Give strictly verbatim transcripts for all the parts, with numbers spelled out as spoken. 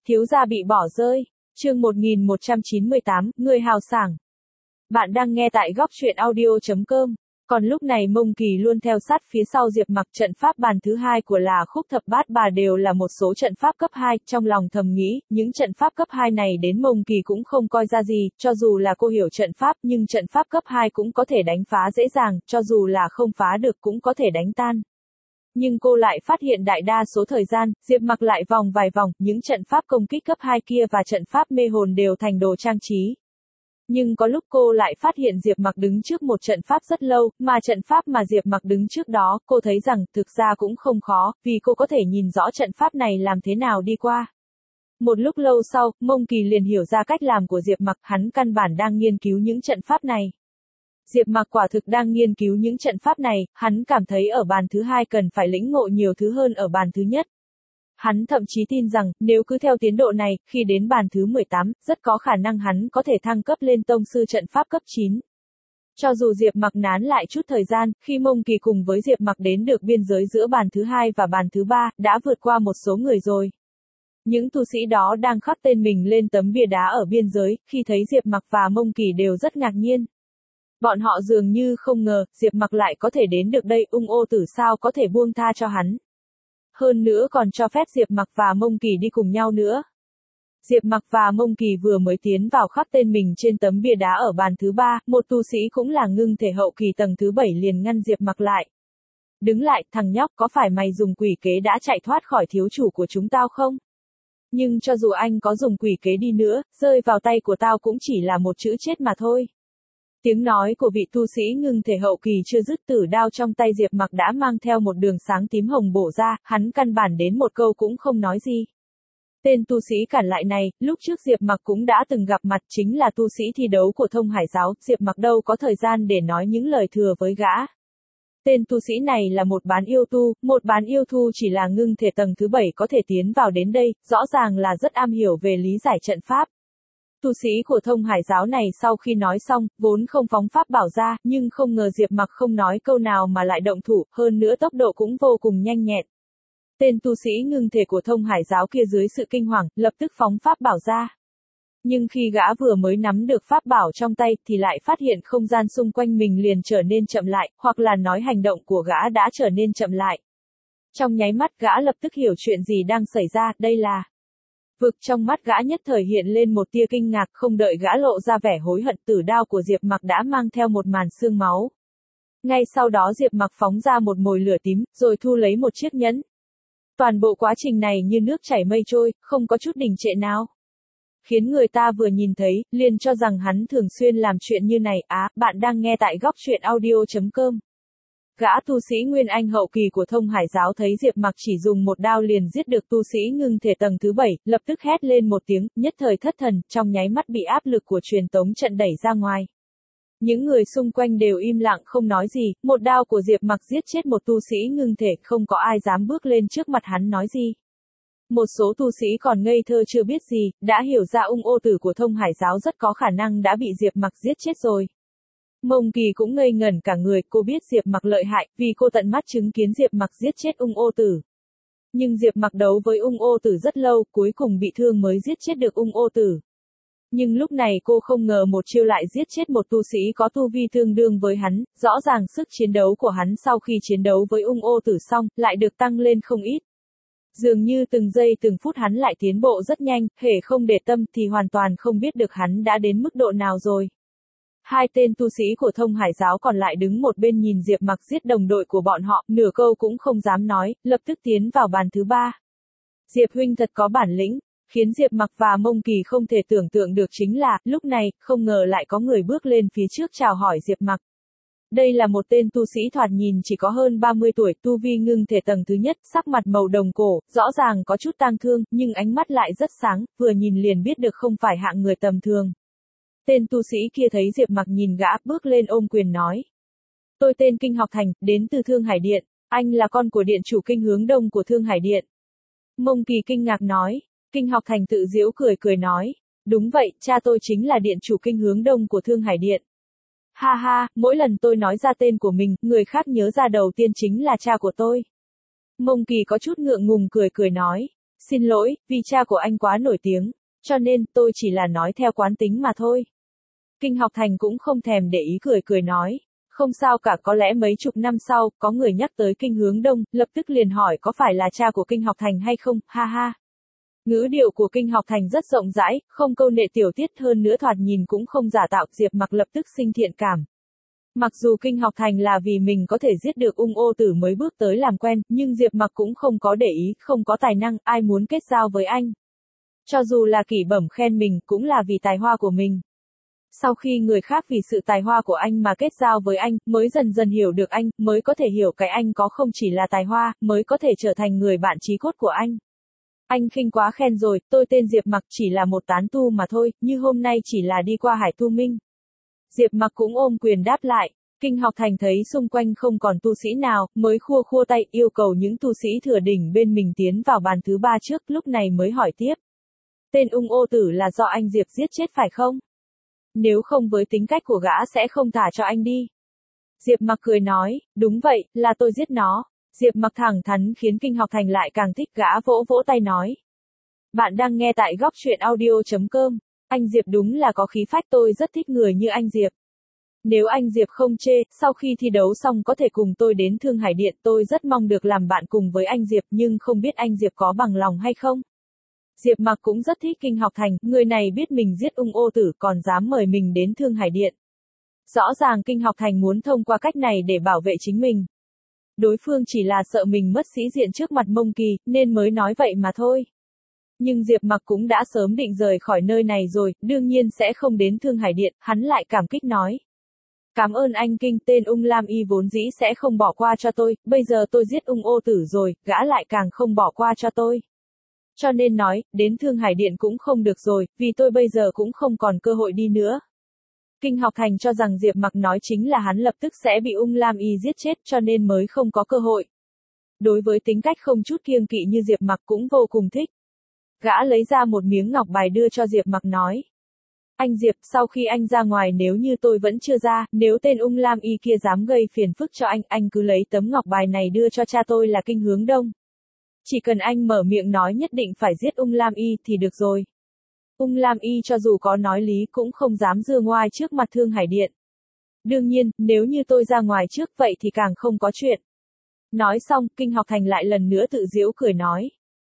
Thiếu gia bị bỏ rơi. Chương một nghìn một trăm chín mươi tám, người hào sảng. Bạn đang nghe tại góc truyện audio chấm com. Còn lúc này Mông Kỳ luôn theo sát phía sau Diệp Mặc. Trận pháp bàn thứ hai của là khúc thập bát bà đều là một số trận pháp cấp hai, trong lòng thầm nghĩ, những trận pháp cấp hai này đến Mông Kỳ cũng không coi ra gì, cho dù là cô hiểu trận pháp nhưng trận pháp cấp hai cũng có thể đánh phá dễ dàng, cho dù là không phá được cũng có thể đánh tan. Nhưng cô lại phát hiện đại đa số thời gian, Diệp Mặc lại vòng vài vòng, những trận pháp công kích cấp hai kia và trận pháp mê hồn đều thành đồ trang trí. Nhưng có lúc cô lại phát hiện Diệp Mặc đứng trước một trận pháp rất lâu, mà trận pháp mà Diệp Mặc đứng trước đó, cô thấy rằng thực ra cũng không khó, vì cô có thể nhìn rõ trận pháp này làm thế nào đi qua. Một lúc lâu sau, Mông Kỳ liền hiểu ra cách làm của Diệp Mặc, hắn căn bản đang nghiên cứu những trận pháp này. Diệp Mặc quả thực đang nghiên cứu những trận pháp này, hắn cảm thấy ở bàn thứ hai cần phải lĩnh ngộ nhiều thứ hơn ở bàn thứ nhất. Hắn thậm chí tin rằng, nếu cứ theo tiến độ này, khi đến bàn thứ mười tám, rất có khả năng hắn có thể thăng cấp lên tông sư trận pháp cấp chín. Cho dù Diệp Mặc nán lại chút thời gian, khi Mông Kỳ cùng với Diệp Mặc đến được biên giới giữa bàn thứ hai và bàn thứ ba, đã vượt qua một số người rồi. Những tu sĩ đó đang khắc tên mình lên tấm bia đá ở biên giới, khi thấy Diệp Mặc và Mông Kỳ đều rất ngạc nhiên. Bọn họ dường như không ngờ, Diệp Mặc lại có thể đến được đây, ung ô tử sao có thể buông tha cho hắn. Hơn nữa còn cho phép Diệp Mặc và Mông Kỳ đi cùng nhau nữa. Diệp Mặc và Mông Kỳ vừa mới tiến vào khắc tên mình trên tấm bia đá ở bàn thứ ba, một tu sĩ cũng là ngưng thể hậu kỳ tầng thứ bảy liền ngăn Diệp Mặc lại. Đứng lại, thằng nhóc, có phải mày dùng quỷ kế đã chạy thoát khỏi thiếu chủ của chúng tao không? Nhưng cho dù anh có dùng quỷ kế đi nữa, rơi vào tay của tao cũng chỉ là một chữ chết mà thôi. Tiếng nói của vị tu sĩ ngưng thể hậu kỳ chưa dứt, tử đao trong tay Diệp Mặc đã mang theo một đường sáng tím hồng bổ ra, hắn căn bản đến một câu cũng không nói gì. Tên tu sĩ cản lại này, lúc trước Diệp Mặc cũng đã từng gặp mặt, chính là tu sĩ thi đấu của Thông Hải giáo, Diệp Mặc đâu có thời gian để nói những lời thừa với gã. Tên tu sĩ này là một bán yêu tu, một bán yêu tu chỉ là ngưng thể tầng thứ bảy có thể tiến vào đến đây, rõ ràng là rất am hiểu về lý giải trận pháp. Tu sĩ của Thông Hải giáo này sau khi nói xong, vốn không phóng pháp bảo ra, nhưng không ngờ Diệp Mặc không nói câu nào mà lại động thủ, hơn nữa tốc độ cũng vô cùng nhanh nhẹn. Tên tu sĩ ngưng thể của Thông Hải giáo kia dưới sự kinh hoàng, lập tức phóng pháp bảo ra. Nhưng khi gã vừa mới nắm được pháp bảo trong tay, thì lại phát hiện không gian xung quanh mình liền trở nên chậm lại, hoặc là nói hành động của gã đã trở nên chậm lại. Trong nháy mắt gã lập tức hiểu chuyện gì đang xảy ra, đây là... Vực. Trong mắt gã nhất thời hiện lên một tia kinh ngạc, không đợi gã lộ ra vẻ hối hận, tử đao của Diệp Mặc đã mang theo một màn xương máu. Ngay sau đó Diệp Mặc phóng ra một mồi lửa tím, rồi thu lấy một chiếc nhẫn. Toàn bộ quá trình này như nước chảy mây trôi, không có chút đình trệ nào. Khiến người ta vừa nhìn thấy, liền cho rằng hắn thường xuyên làm chuyện như này. Á, bạn đang nghe tại góc truyện audio chấm com. Gã tu sĩ Nguyên Anh hậu kỳ của Thông Hải giáo thấy Diệp Mặc chỉ dùng một đao liền giết được tu sĩ ngưng thể tầng thứ bảy, lập tức hét lên một tiếng, nhất thời thất thần, trong nháy mắt bị áp lực của truyền tống trận đẩy ra ngoài. Những người xung quanh đều im lặng không nói gì, một đao của Diệp Mặc giết chết một tu sĩ ngưng thể, không có ai dám bước lên trước mặt hắn nói gì. Một số tu sĩ còn ngây thơ chưa biết gì, đã hiểu ra ung ô tử của Thông Hải giáo rất có khả năng đã bị Diệp Mặc giết chết rồi. Mông Kỳ cũng ngây ngẩn cả người, cô biết Diệp Mặc lợi hại, vì cô tận mắt chứng kiến Diệp Mặc giết chết ung ô tử. Nhưng Diệp Mặc đấu với ung ô tử rất lâu, cuối cùng bị thương mới giết chết được ung ô tử. Nhưng lúc này cô không ngờ một chiêu lại giết chết một tu sĩ có tu vi tương đương với hắn, rõ ràng sức chiến đấu của hắn sau khi chiến đấu với ung ô tử xong, lại được tăng lên không ít. Dường như từng giây từng phút hắn lại tiến bộ rất nhanh, hễ không để tâm thì hoàn toàn không biết được hắn đã đến mức độ nào rồi. Hai tên tu sĩ của Thông Hải giáo còn lại đứng một bên nhìn Diệp Mặc giết đồng đội của bọn họ, nửa câu cũng không dám nói, lập tức tiến vào bàn thứ ba. Diệp huynh thật có bản lĩnh, khiến Diệp Mặc và Mông Kỳ không thể tưởng tượng được chính là, lúc này, không ngờ lại có người bước lên phía trước chào hỏi Diệp Mặc. Đây là một tên tu sĩ thoạt nhìn chỉ có hơn ba mươi tuổi, tu vi ngưng thể tầng thứ nhất, sắc mặt màu đồng cổ, rõ ràng có chút tang thương, nhưng ánh mắt lại rất sáng, vừa nhìn liền biết được không phải hạng người tầm thường. Tên tu sĩ kia thấy Diệp Mặc nhìn gã, bước lên ôm quyền nói. Tôi tên Kinh Học Thành, đến từ Thương Hải Điện, anh là con của điện chủ Kinh Hướng Đông của Thương Hải Điện. Mông Kỳ kinh ngạc nói. Kinh Học Thành tự giễu cười cười nói. Đúng vậy, cha tôi chính là điện chủ Kinh Hướng Đông của Thương Hải Điện. Ha ha, mỗi lần tôi nói ra tên của mình, người khác nhớ ra đầu tiên chính là cha của tôi. Mông Kỳ có chút ngượng ngùng cười cười nói. Xin lỗi, vì cha của anh quá nổi tiếng, cho nên tôi chỉ là nói theo quán tính mà thôi. Kinh Học Thành cũng không thèm để ý cười cười nói. Không sao cả, có lẽ mấy chục năm sau, có người nhắc tới Kinh Hướng Đông, lập tức liền hỏi có phải là cha của Kinh Học Thành hay không, ha ha. Ngữ điệu của Kinh Học Thành rất rộng rãi, không câu nệ tiểu tiết, hơn nữa thoạt nhìn cũng không giả tạo, Diệp Mặc lập tức sinh thiện cảm. Mặc dù Kinh Học Thành là vì mình có thể giết được ung ô tử mới bước tới làm quen, nhưng Diệp Mặc cũng không có để ý, không có tài năng, ai muốn kết giao với anh. Cho dù là Kỷ Bẩm khen mình, cũng là vì tài hoa của mình. Sau khi người khác vì sự tài hoa của anh mà kết giao với anh, mới dần dần hiểu được anh, mới có thể hiểu cái anh có không chỉ là tài hoa, mới có thể trở thành người bạn chí cốt của anh. Anh khinh quá khen rồi, tôi tên Diệp Mặc chỉ là một tán tu mà thôi, như hôm nay chỉ là đi qua Hải Tu Minh. Diệp Mặc cũng ôm quyền đáp lại. Kinh Học Thành thấy xung quanh không còn tu sĩ nào, mới khua khua tay yêu cầu những tu sĩ thừa đỉnh bên mình tiến vào bàn thứ ba trước, lúc này mới hỏi tiếp. Tên ung ô tử là do anh Diệp giết chết phải không? Nếu không với tính cách của gã sẽ không thả cho anh đi. Diệp Mặc cười nói, đúng vậy, là tôi giết nó. Diệp Mặc thẳng thắn khiến Kinh Học Thành lại càng thích, gã vỗ vỗ tay nói. Bạn đang nghe tại góc truyện audio chấm com. Anh Diệp đúng là có khí phách, tôi rất thích người như anh Diệp. Nếu anh Diệp không chê, sau khi thi đấu xong có thể cùng tôi đến Thương Hải Điện, tôi rất mong được làm bạn cùng với anh Diệp, nhưng không biết anh Diệp có bằng lòng hay không. Diệp Mặc cũng rất thích Kinh Học Thành, người này biết mình giết ung ô tử còn dám mời mình đến Thương Hải Điện. Rõ ràng Kinh Học Thành muốn thông qua cách này để bảo vệ chính mình. Đối phương chỉ là sợ mình mất sĩ diện trước mặt Mông Kỳ, nên mới nói vậy mà thôi. Nhưng Diệp Mặc cũng đã sớm định rời khỏi nơi này rồi, đương nhiên sẽ không đến Thương Hải Điện, hắn lại cảm kích nói. Cảm ơn anh Kinh, tên ung Lam Y vốn dĩ sẽ không bỏ qua cho tôi, bây giờ tôi giết ung ô tử rồi, gã lại càng không bỏ qua cho tôi. Cho nên nói, đến Thương Hải Điện cũng không được rồi, vì tôi bây giờ cũng không còn cơ hội đi nữa. Kinh Học Thành cho rằng Diệp Mặc nói chính là hắn lập tức sẽ bị ung Lam Y giết chết cho nên mới không có cơ hội. Đối với tính cách không chút kiêng kỵ như Diệp Mặc cũng vô cùng thích. Gã lấy ra một miếng ngọc bài đưa cho Diệp Mặc nói. Anh Diệp, sau khi anh ra ngoài nếu như tôi vẫn chưa ra, nếu tên ung Lam Y kia dám gây phiền phức cho anh, anh cứ lấy tấm ngọc bài này đưa cho cha tôi là Kinh Hướng Đông. Chỉ cần anh mở miệng nói nhất định phải giết ung Lam Y thì được rồi. Ung Lam Y cho dù có nói lý cũng không dám giơ ngoai trước mặt Thương Hải Điện. Đương nhiên, nếu như tôi ra ngoài trước vậy thì càng không có chuyện. Nói xong, Kinh Học Thành lại lần nữa tự giễu cười nói.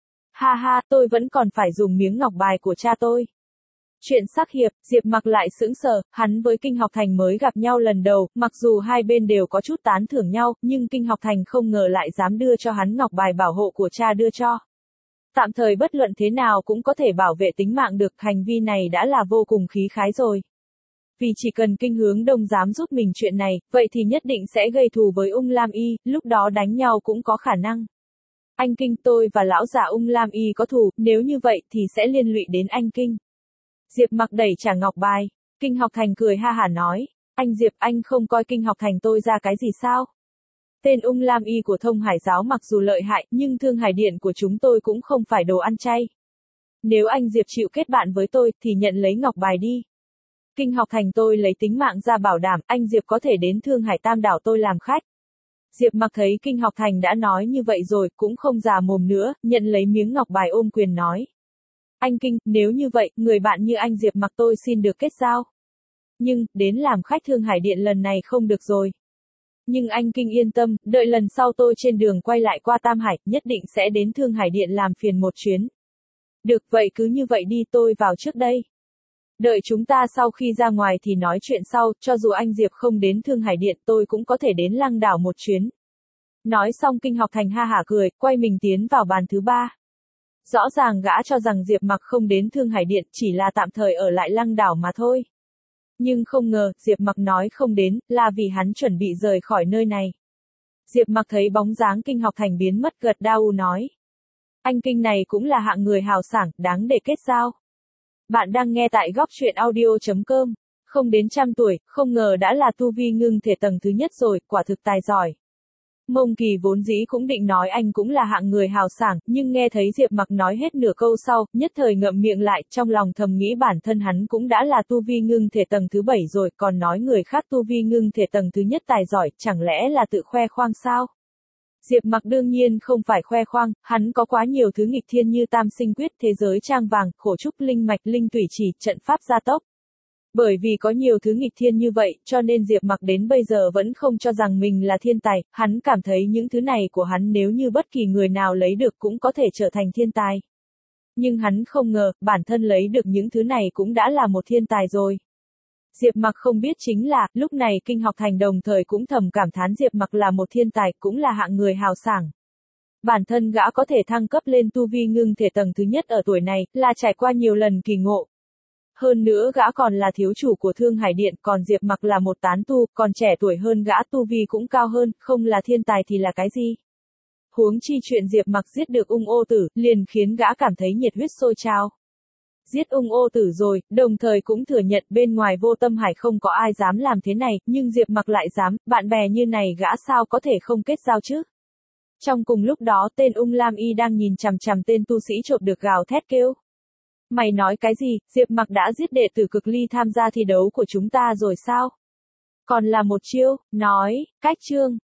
Ha ha, tôi vẫn còn phải dùng miếng ngọc bài của cha tôi. Chuyện sắc hiệp, Diệp Mặc lại sững sờ, hắn với Kinh Học Thành mới gặp nhau lần đầu, mặc dù hai bên đều có chút tán thưởng nhau, nhưng Kinh Học Thành không ngờ lại dám đưa cho hắn ngọc bài bảo hộ của cha đưa cho. Tạm thời bất luận thế nào cũng có thể bảo vệ tính mạng được, hành vi này đã là vô cùng khí khái rồi. Vì chỉ cần Kinh Hướng Đông dám giúp mình chuyện này, vậy thì nhất định sẽ gây thù với ung Lam Y, lúc đó đánh nhau cũng có khả năng. Anh Kinh, tôi và lão già ung Lam Y có thù, nếu như vậy thì sẽ liên lụy đến anh Kinh. Diệp Mặc đẩy trả ngọc bài. Kinh Học Thành cười ha hả nói. Anh Diệp, anh không coi Kinh Học Thành tôi ra cái gì sao? Tên ung Lam Y của Thông Hải giáo mặc dù lợi hại, nhưng Thương Hải Điện của chúng tôi cũng không phải đồ ăn chay. Nếu anh Diệp chịu kết bạn với tôi, thì nhận lấy ngọc bài đi. Kinh Học Thành tôi lấy tính mạng ra bảo đảm, anh Diệp có thể đến Thương Hải Tam Đảo tôi làm khách. Diệp Mặc thấy Kinh Học Thành đã nói như vậy rồi, cũng không già mồm nữa, nhận lấy miếng ngọc bài ôm quyền nói. Anh Kinh, nếu như vậy, người bạn như anh Diệp Mặc tôi xin được kết giao. Nhưng, đến làm khách Thương Hải Điện lần này không được rồi. Nhưng anh Kinh yên tâm, đợi lần sau tôi trên đường quay lại qua Tam Hải, nhất định sẽ đến Thương Hải Điện làm phiền một chuyến. Được, vậy cứ như vậy đi, tôi vào trước đây. Đợi chúng ta sau khi ra ngoài thì nói chuyện sau, cho dù anh Diệp không đến Thương Hải Điện tôi cũng có thể đến Lăng Đảo một chuyến. Nói xong Kinh Học Thành ha hả cười, quay mình tiến vào bàn thứ ba. Rõ ràng gã cho rằng Diệp Mặc không đến Thương Hải Điện chỉ là tạm thời ở lại Lăng Đảo mà thôi. Nhưng không ngờ, Diệp Mặc nói không đến, là vì hắn chuẩn bị rời khỏi nơi này. Diệp Mặc thấy bóng dáng Kinh Học Thành biến mất gật đau nói. Anh Kinh này cũng là hạng người hào sảng, đáng để kết giao. Bạn đang nghe tại góc truyện audio chấm com. Không đến trăm tuổi, không ngờ đã là tu vi ngưng thể tầng thứ nhất rồi, quả thực tài giỏi. Mông Kỳ vốn dĩ cũng định nói anh cũng là hạng người hào sảng, nhưng nghe thấy Diệp Mặc nói hết nửa câu sau, nhất thời ngậm miệng lại, trong lòng thầm nghĩ bản thân hắn cũng đã là tu vi ngưng thể tầng thứ bảy rồi, còn nói người khác tu vi ngưng thể tầng thứ nhất tài giỏi, chẳng lẽ là tự khoe khoang sao? Diệp Mặc đương nhiên không phải khoe khoang, hắn có quá nhiều thứ nghịch thiên như tam sinh quyết, thế giới trang vàng, khổ trúc linh mạch, linh tủy chỉ, trận pháp gia tốc. Bởi vì có nhiều thứ nghịch thiên như vậy, cho nên Diệp Mặc đến bây giờ vẫn không cho rằng mình là thiên tài, hắn cảm thấy những thứ này của hắn nếu như bất kỳ người nào lấy được cũng có thể trở thành thiên tài. Nhưng hắn không ngờ, bản thân lấy được những thứ này cũng đã là một thiên tài rồi. Diệp Mặc không biết chính là, lúc này Kinh Học Thành đồng thời cũng thầm cảm thán Diệp Mặc là một thiên tài, cũng là hạng người hào sảng. Bản thân gã có thể thăng cấp lên tu vi ngưng thể tầng thứ nhất ở tuổi này, là trải qua nhiều lần kỳ ngộ. Hơn nữa gã còn là thiếu chủ của Thương Hải Điện, còn Diệp Mặc là một tán tu, còn trẻ tuổi hơn gã, tu vi cũng cao hơn, không là thiên tài thì là cái gì? Huống chi chuyện Diệp Mặc giết được ung ô tử, liền khiến gã cảm thấy nhiệt huyết sôi trào. Giết ung ô tử rồi, đồng thời cũng thừa nhận bên ngoài Vô Tâm Hải không có ai dám làm thế này, nhưng Diệp Mặc lại dám, bạn bè như này gã sao có thể không kết giao chứ? Trong cùng lúc đó tên Ung Lam Y đang nhìn chằm chằm tên tu sĩ trộm được gào thét kêu. Mày nói cái gì, Diệp Mặc đã giết đệ tử Cực Ly tham gia thi đấu của chúng ta rồi sao? Còn là một chiêu, nói, cách chương.